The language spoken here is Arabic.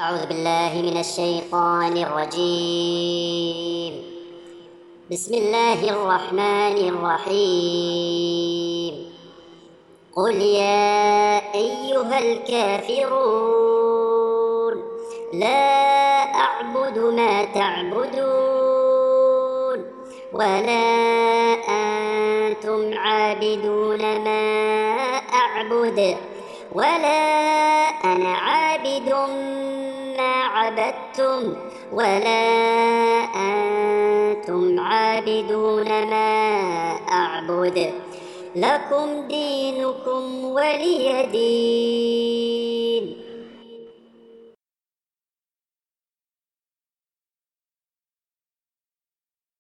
أعوذ بالله من الشيطان الرجيم. بسم الله الرحمن الرحيم. قل يا أيها الكافرون لا أعبد ما تعبدون ولا أنتم عابدون ما أعبد ولا أنا عابد ما عبدتم ولا أنتم عابدون ما أعبد. لكم دينكم ولي دين.